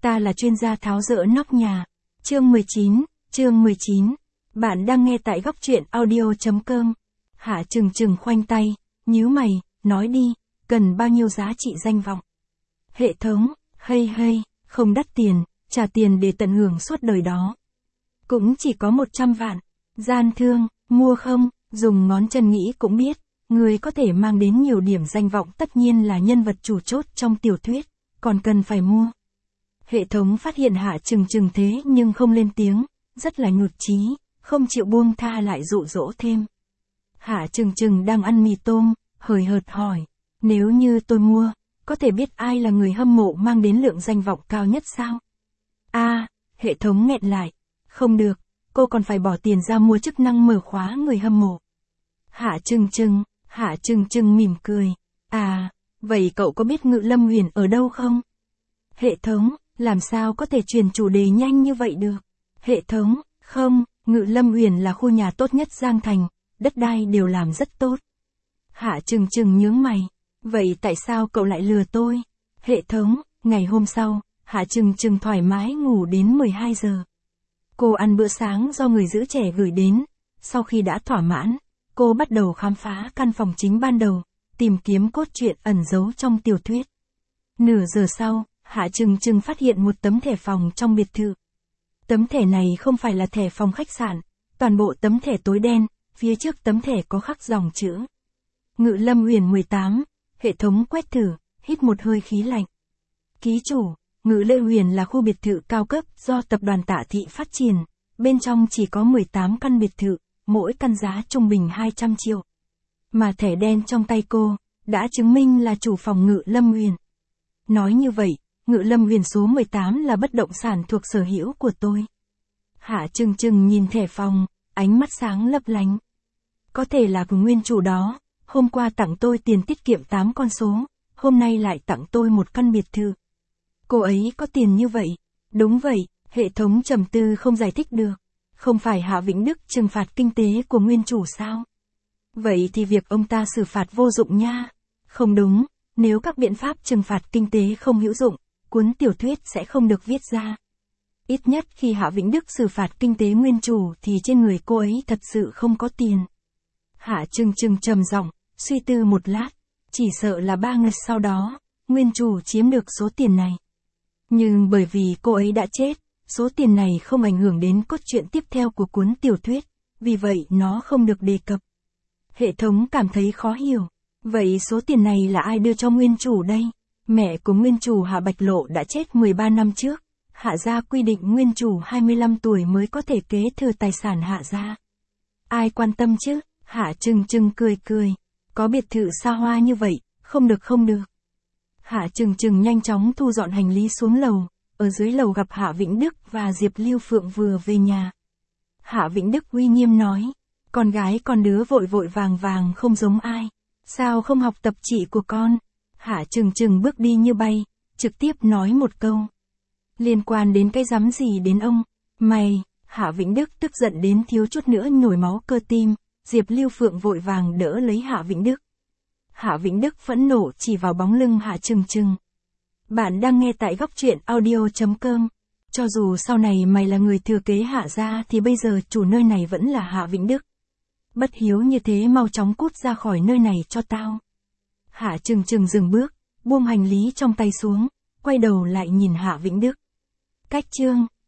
Ta là chuyên gia tháo dỡ nóc nhà. Chương 19. Bạn đang nghe tại góc truyện audio.com. Hạ Trừng Trừng khoanh tay, nhíu mày, nói đi, cần bao nhiêu giá trị danh vọng? Hệ thống, hay, không đắt tiền, trả tiền để tận hưởng suốt đời đó. Cũng chỉ có 100 vạn. Gian thương, mua không? Dùng ngón chân nghĩ cũng biết, người có thể mang đến nhiều điểm danh vọng tất nhiên là nhân vật chủ chốt trong tiểu thuyết, còn cần phải mua. Hệ thống phát hiện Hạ Trừng Trừng thế nhưng không lên tiếng, rất là nhụt chí, không chịu buông tha lại dụ dỗ thêm. Hạ Trừng Trừng đang ăn mì tôm, hời hợt hỏi, nếu như tôi mua, có thể biết ai là người hâm mộ mang đến lượng danh vọng cao nhất sao? Hệ thống nghẹn lại, không được, cô còn phải bỏ tiền ra mua chức năng mở khóa người hâm mộ. Hạ Trừng Trừng mỉm cười, vậy cậu có biết Ngự Lâm Huyền ở đâu không? Hệ thống, làm sao có thể chuyển chủ đề nhanh như vậy được? Hệ thống, không, Ngự Lâm Huyền là khu nhà tốt nhất Giang Thành, đất đai đều làm rất tốt. Hạ Trừng Trừng nhướng mày, vậy tại sao cậu lại lừa tôi? Hệ thống, ngày hôm sau, Hạ Trừng Trừng thoải mái ngủ đến 12 giờ. Cô ăn bữa sáng do người giữ trẻ gửi đến, sau khi đã thỏa mãn, cô bắt đầu khám phá căn phòng chính ban đầu, tìm kiếm cốt truyện ẩn giấu trong tiểu thuyết. Nửa giờ sau, Hạ Trừng Trừng phát hiện một tấm thẻ phòng trong biệt thự. Tấm thẻ này không phải là thẻ phòng khách sạn, toàn bộ tấm thẻ tối đen, phía trước tấm thẻ có khắc dòng chữ Ngự Lâm Huyền 18, hệ thống quét thử, hít một hơi khí lạnh. Ký chủ, Ngự Lê Huyền là khu biệt thự cao cấp do tập đoàn Tạ Thị phát triển, bên trong chỉ có 18 căn biệt thự, mỗi căn giá trung bình 200 triệu. Mà thẻ đen trong tay cô, đã chứng minh là chủ phòng Ngự Lâm Huyền. Nói như vậy, Ngự Lâm Huyền số 18 là bất động sản thuộc sở hữu của tôi. Hạ Trừng Trừng nhìn thẻ phòng, ánh mắt sáng lấp lánh. Có thể là của nguyên chủ đó, hôm qua tặng tôi tiền tiết kiệm 8 con số, hôm nay lại tặng tôi một căn biệt thự. Cô ấy có tiền như vậy. Đúng vậy, hệ thống trầm tư không giải thích được. Không phải Hạ Vĩnh Đức trừng phạt kinh tế của nguyên chủ sao? Vậy thì việc ông ta xử phạt vô dụng nha. Không đúng, nếu các biện pháp trừng phạt kinh tế không hữu dụng, cuốn tiểu thuyết sẽ không được viết ra. Ít nhất khi Hạ Vĩnh Đức xử phạt kinh tế nguyên chủ thì trên người cô ấy thật sự không có tiền. Hạ Trừng Trừng trầm giọng, suy tư một lát, chỉ sợ là 3 ngày sau đó, nguyên chủ chiếm được số tiền này. Nhưng bởi vì cô ấy đã chết, số tiền này không ảnh hưởng đến cốt truyện tiếp theo của cuốn tiểu thuyết, vì vậy nó không được đề cập. Hệ thống cảm thấy khó hiểu. Vậy số tiền này là ai đưa cho nguyên chủ đây? Mẹ của nguyên chủ Hạ Bạch Lộ đã chết 13 năm trước. Hạ gia quy định nguyên chủ 25 tuổi mới có thể kế thừa tài sản Hạ gia. Ai quan tâm chứ? Hạ Trừng Trừng cười. Có biệt thự xa hoa như vậy, không được. Hạ Trừng Trừng nhanh chóng thu dọn hành lý xuống lầu, ở dưới lầu gặp Hạ Vĩnh Đức và Diệp Lưu Phượng vừa về nhà. Hạ Vĩnh Đức uy nghiêm nói, con gái con đứa vội vàng không giống ai, sao không học tập chị của con? Hạ Trừng Trừng bước đi như bay, trực tiếp nói một câu. Liên quan đến cái rắm gì đến ông? Mày, Hạ Vĩnh Đức tức giận đến thiếu chút nữa nhồi máu cơ tim, Diệp Lưu Phượng vội vàng đỡ lấy Hạ Vĩnh Đức. Hạ Vĩnh Đức phẫn nộ chỉ vào bóng lưng Hạ Trừng Trừng. Bạn đang nghe tại góc truyện audio.com. Cho dù sau này mày là người thừa kế Hạ gia thì bây giờ chủ nơi này vẫn là Hạ Vĩnh Đức. Bất hiếu như thế mau chóng cút ra khỏi nơi này cho tao. Hạ Trừng Trừng dừng bước, buông hành lý trong tay xuống, quay đầu lại nhìn Hạ Vĩnh Đức. Cách chương